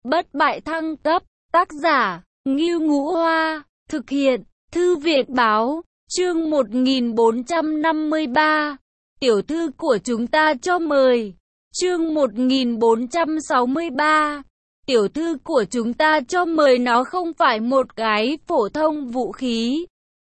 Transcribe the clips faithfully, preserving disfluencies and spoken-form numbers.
Bất bại thăng cấp, tác giả, Ngưu Ngũ Hoa, thực hiện, Thư viện báo, chương một nghìn bốn trăm năm mươi ba, tiểu thư của chúng ta cho mời, chương một nghìn bốn trăm sáu mươi ba, tiểu thư của chúng ta cho mời. Nó không phải một cái phổ thông vũ khí,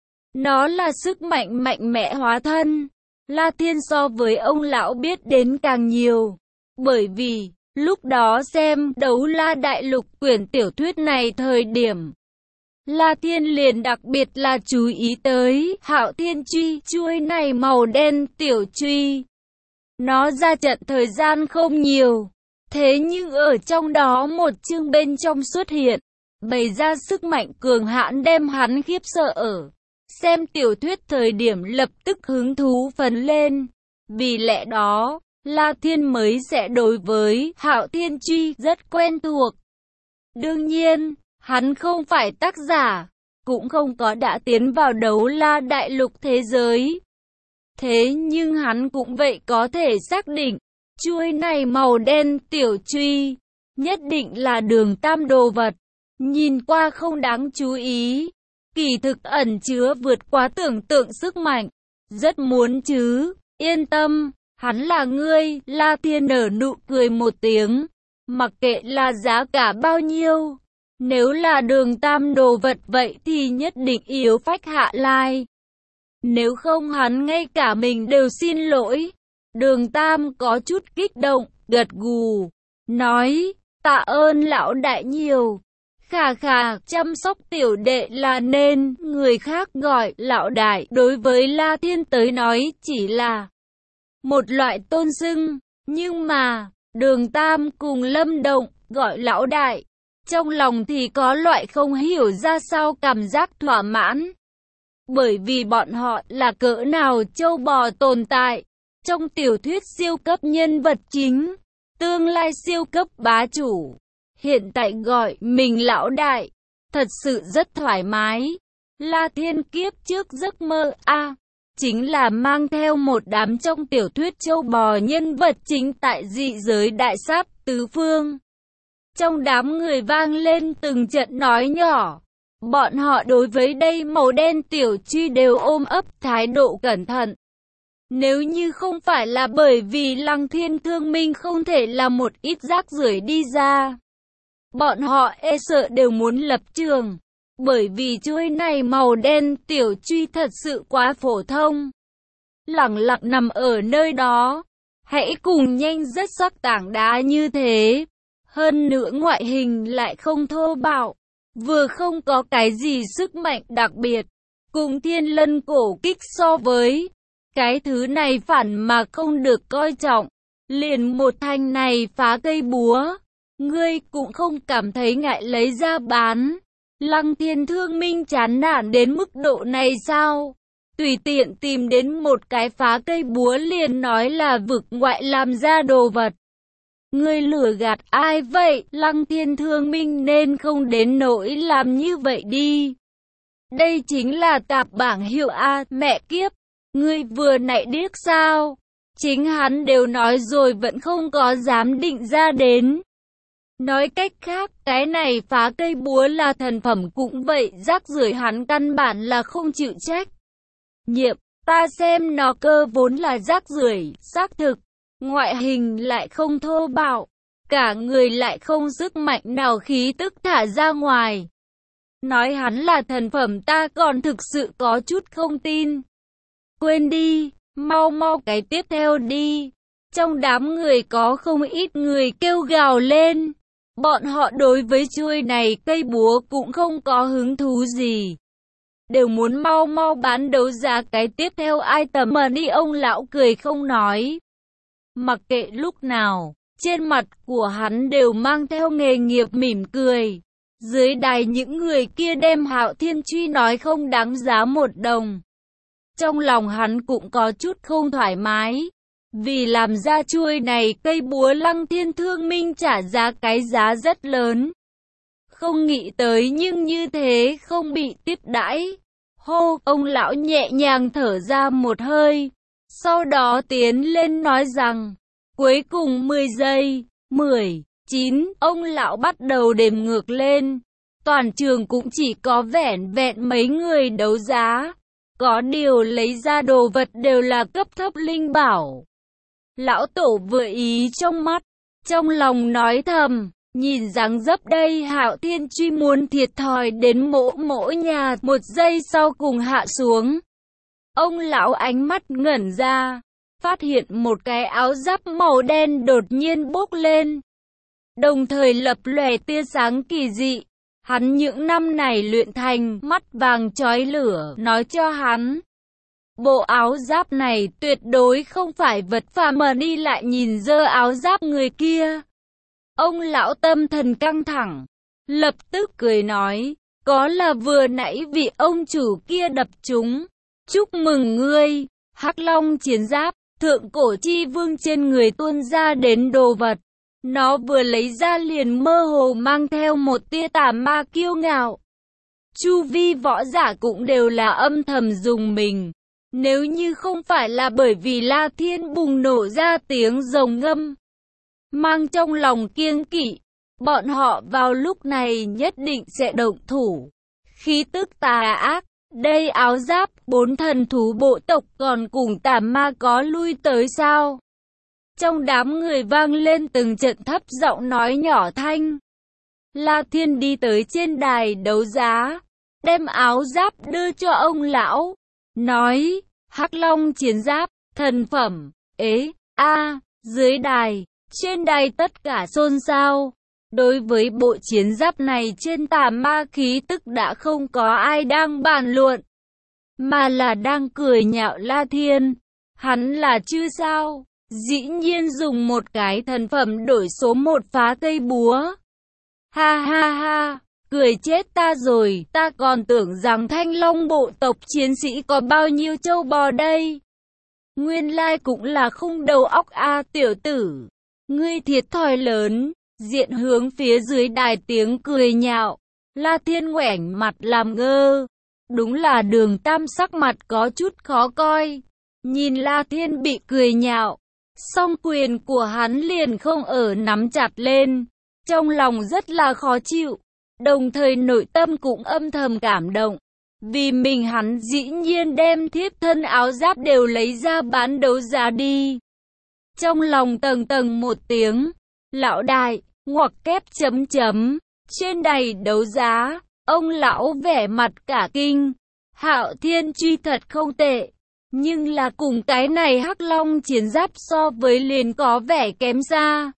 nó là sức mạnh mạnh mẽ hóa thân. La Thiên so với ông lão biết đến càng nhiều, bởi vì lúc đó xem Đấu La Đại Lục quyển tiểu thuyết này thời điểm, La Thiên liền đặc biệt là chú ý tới Hạo Thiên Truy, chuôi này màu đen tiểu truy. Nó ra trận thời gian không nhiều, thế nhưng ở trong đó một chương bên trong xuất hiện, bày ra sức mạnh cường hãn đem hắn khiếp sợ. Ở xem tiểu thuyết thời điểm lập tức hứng thú phấn lên, vì lẽ đó La Thiên mới sẽ đối với Hạo Thiên Truy rất quen thuộc. Đương nhiên, hắn không phải tác giả, cũng không có đã tiến vào Đấu La Đại Lục thế giới. Thế nhưng hắn cũng vậy có thể xác định, chuôi này màu đen tiểu truy, nhất định là Đường Tam đồ vật. Nhìn qua không đáng chú ý, kỳ thực ẩn chứa vượt quá tưởng tượng sức mạnh. Rất muốn chứ, yên tâm. Hắn là ngươi. La Thiên nở nụ cười một tiếng, mặc kệ là giá cả bao nhiêu, nếu là Đường Tam đồ vật vậy thì nhất định yếu phách hạ lai. Nếu không hắn ngay cả mình đều xin lỗi. Đường Tam có chút kích động, gật gù, nói, tạ ơn lão đại nhiều. Khà khà, chăm sóc tiểu đệ là nên, người khác gọi lão đại đối với La Thiên tới nói chỉ là một loại tôn xưng, nhưng mà Đường Tam cùng Lâm Động gọi lão đại, trong lòng thì có loại không hiểu ra sao cảm giác thỏa mãn. Bởi vì bọn họ là cỡ nào châu bò tồn tại, trong tiểu thuyết siêu cấp nhân vật chính, tương lai siêu cấp bá chủ, hiện tại gọi mình lão đại, thật sự rất thoải mái. La Thiên kiếp trước giấc mơ a à, chính là mang theo một đám trong tiểu thuyết châu bò nhân vật chính tại dị giới đại sát tứ phương. Trong đám người vang lên từng trận nói nhỏ, bọn họ đối với đây màu đen tiểu truy đều ôm ấp thái độ cẩn thận. Nếu như không phải là bởi vì Lăng Thiên Thương Minh không thể là một ít rác rưởi đi ra, bọn họ e sợ đều muốn lập trường. Bởi vì chuôi này màu đen tiểu truy thật sự quá phổ thông, lẳng lặng nằm ở nơi đó, hãy cùng nhanh rất sắc tảng đá như thế. Hơn nữa ngoại hình lại không thô bạo, vừa không có cái gì sức mạnh đặc biệt, cùng Thiên Lân cổ kích so với, cái thứ này phản mà không được coi trọng. Liền một thanh này phá cây búa, ngươi cũng không cảm thấy ngại lấy ra bán. Lăng Thiên Thương Minh chán nản đến mức độ này sao? Tùy tiện tìm đến một cái phá cây búa liền nói là vực ngoại làm ra đồ vật. Ngươi lừa gạt ai vậy? Lăng Thiên Thương Minh nên không đến nỗi làm như vậy đi. Đây chính là tạp bảng hiệu A, mẹ kiếp. Ngươi vừa nãy điếc sao? Chính hắn đều nói rồi vẫn không có dám định ra đến. Nói cách khác, cái này phá cây búa là thần phẩm cũng vậy, rác rưởi hắn căn bản là không chịu trách nhiệm. Ta xem nó cơ vốn là rác rưởi, xác thực, ngoại hình lại không thô bạo, cả người lại không sức mạnh nào khí tức thả ra ngoài. Nói hắn là thần phẩm ta còn thực sự có chút không tin. Quên đi, mau mau cái tiếp theo đi. Trong đám người có không ít người kêu gào lên. Bọn họ đối với chuôi này cây búa cũng không có hứng thú gì, đều muốn mau mau bán đấu giá cái tiếp theo item mà đi. Ông lão cười không nói, mặc kệ lúc nào, trên mặt của hắn đều mang theo nghề nghiệp mỉm cười. Dưới đài những người kia đem Hạo Thiên Truy nói không đáng giá một đồng, trong lòng hắn cũng có chút không thoải mái. Vì làm ra chuôi này cây búa Lăng Thiên Thương Minh trả giá cái giá rất lớn. Không nghĩ tới nhưng như thế không bị tiếp đãi. Hô, ông lão nhẹ nhàng thở ra một hơi. Sau đó tiến lên nói rằng, cuối cùng mười giây, mười, chín, ông lão bắt đầu đếm ngược lên. Toàn trường cũng chỉ có vẻn vẹn mấy người đấu giá. Có điều lấy ra đồ vật đều là cấp thấp linh bảo. Lão tổ vừa ý trong mắt, trong lòng nói thầm, nhìn dáng dấp đây Hạo Thiên Truy muốn thiệt thòi đến mỗ mỗ nhà. Một giây sau cùng hạ xuống. Ông lão ánh mắt ngẩn ra, phát hiện một cái áo giáp màu đen đột nhiên bốc lên, đồng thời lập lòe tia sáng kỳ dị. Hắn những năm này luyện thành, mắt vàng chói lửa, nói cho hắn. Bộ áo giáp này tuyệt đối không phải vật phàm mà đi lại nhìn dơ áo giáp người kia. Ông lão tâm thần căng thẳng, lập tức cười nói, có là vừa nãy vị ông chủ kia đập chúng. Chúc mừng ngươi, Hắc Long chiến giáp, thượng cổ chi vương trên người tuôn ra đến đồ vật. Nó vừa lấy ra liền mơ hồ mang theo một tia tà ma kiêu ngạo. Chu vi võ giả cũng đều là âm thầm dùng mình. Nếu như không phải là bởi vì La Thiên bùng nổ ra tiếng rồng ngâm, mang trong lòng kiêng kỵ, bọn họ vào lúc này nhất định sẽ động thủ. Khí tức tà ác, đây áo giáp, bốn thần thú bộ tộc còn cùng tà ma có lui tới sao? Trong đám người vang lên từng trận thấp giọng nói nhỏ thanh. La Thiên đi tới trên đài đấu giá, đem áo giáp đưa cho ông lão, nói, Hắc Long chiến giáp, thần phẩm, ế, a, dưới đài, trên đài tất cả xôn xao. Đối với bộ chiến giáp này trên tà ma khí tức đã không có ai đang bàn luận, mà là đang cười nhạo La Thiên. Hắn là chư sao? Dĩ nhiên dùng một cái thần phẩm đổi số một phá cây búa. Ha ha ha, cười chết ta rồi, ta còn tưởng rằng Thanh Long bộ tộc chiến sĩ có bao nhiêu châu bò đây. Nguyên lai cũng là không đầu óc a tiểu tử. Ngươi thiệt thòi lớn, diện hướng phía dưới đài tiếng cười nhạo. La Thiên ngoảnh mặt làm ngơ. Đúng là Đường Tam sắc mặt có chút khó coi. Nhìn La Thiên bị cười nhạo, song quyền của hắn liền không ở nắm chặt lên. Trong lòng rất là khó chịu, đồng thời nội tâm cũng âm thầm cảm động. Vì mình hắn dĩ nhiên đem thiếp thân áo giáp đều lấy ra bán đấu giá đi. Trong lòng tầng tầng một tiếng, lão đại, ngoặc kép chấm chấm, trên đài đấu giá, ông lão vẻ mặt cả kinh. Hạo Thiên Truy thật không tệ, nhưng là cùng cái này Hắc Long chiến giáp so với liền có vẻ kém xa.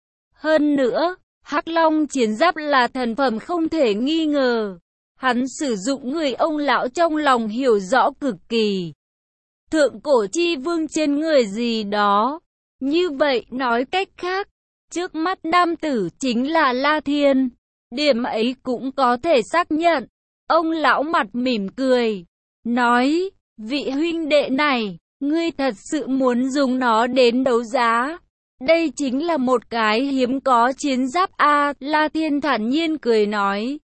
Hơn nữa, Hắc Long chiến giáp là thần phẩm không thể nghi ngờ. Hắn sử dụng người ông lão trong lòng hiểu rõ cực kỳ. Thượng cổ chi vương trên người gì đó. Như vậy nói cách khác, trước mắt nam tử chính là La Thiên. Điểm ấy cũng có thể xác nhận. Ông lão mặt mỉm cười, nói, vị huynh đệ này, ngươi thật sự muốn dùng nó đến đấu giá. Đây chính là một cái hiếm có chiến giáp a. La Thiên thản nhiên cười nói,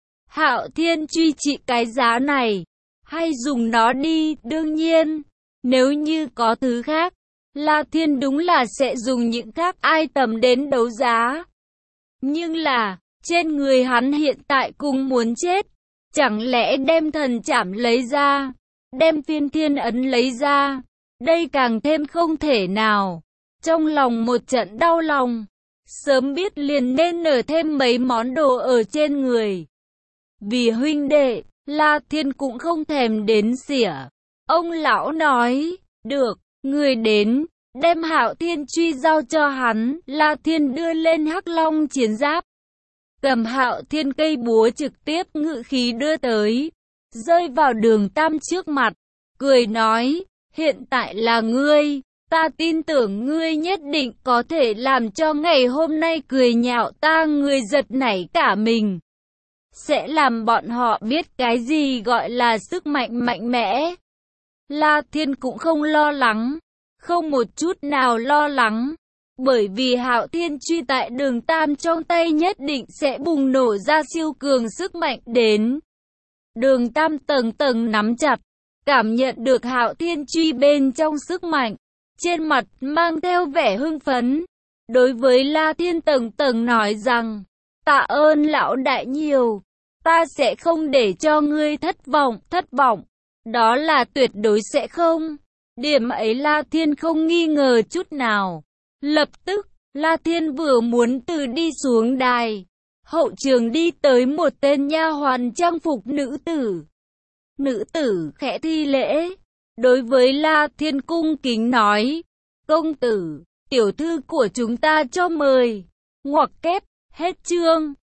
Hạo Thiên Truy trị cái giá này, hay dùng nó đi. Đương nhiên, nếu như có thứ khác, La Thiên đúng là sẽ dùng những khác ai tầm đến đấu giá. Nhưng là, trên người hắn hiện tại cũng muốn chết. Chẳng lẽ đem thần trảm lấy ra, đem phiên thiên ấn lấy ra, đây càng thêm không thể nào. Trong lòng một trận đau lòng, sớm biết liền nên nở thêm mấy món đồ ở trên người. Vì huynh đệ, La Thiên cũng không thèm đến xỉa. Ông lão nói, được, người đến, đem Hạo Thiên Truy giao cho hắn. La Thiên đưa lên Hắc Long chiến giáp, cầm Hạo Thiên cây búa trực tiếp ngự khí đưa tới, rơi vào Đường Tam trước mặt, cười nói, hiện tại là ngươi, ta tin tưởng ngươi nhất định có thể làm cho ngày hôm nay cười nhạo ta người giật nảy cả mình. Sẽ làm bọn họ biết cái gì gọi là sức mạnh mạnh mẽ. La Thiên cũng không lo lắng, không một chút nào lo lắng. Bởi vì Hạo Thiên Truy tại Đường Tam trong tay nhất định sẽ bùng nổ ra siêu cường sức mạnh đến. Đường Tam tầng tầng nắm chặt, cảm nhận được Hạo Thiên Truy bên trong sức mạnh, trên mặt mang theo vẻ hưng phấn. Đối với La Thiên tầng tầng nói rằng, tạ ơn lão đại nhiều, ta sẽ không để cho ngươi thất vọng, thất vọng, đó là tuyệt đối sẽ không. Điểm ấy La Thiên không nghi ngờ chút nào. Lập tức, La Thiên vừa muốn từ đi xuống đài, hậu trường đi tới một tên nha hoàn trang phục nữ tử. Nữ tử khẽ thi lễ, đối với La Thiên cung kính nói, công tử, tiểu thư của chúng ta cho mời. Ngoặc kép, hết chương.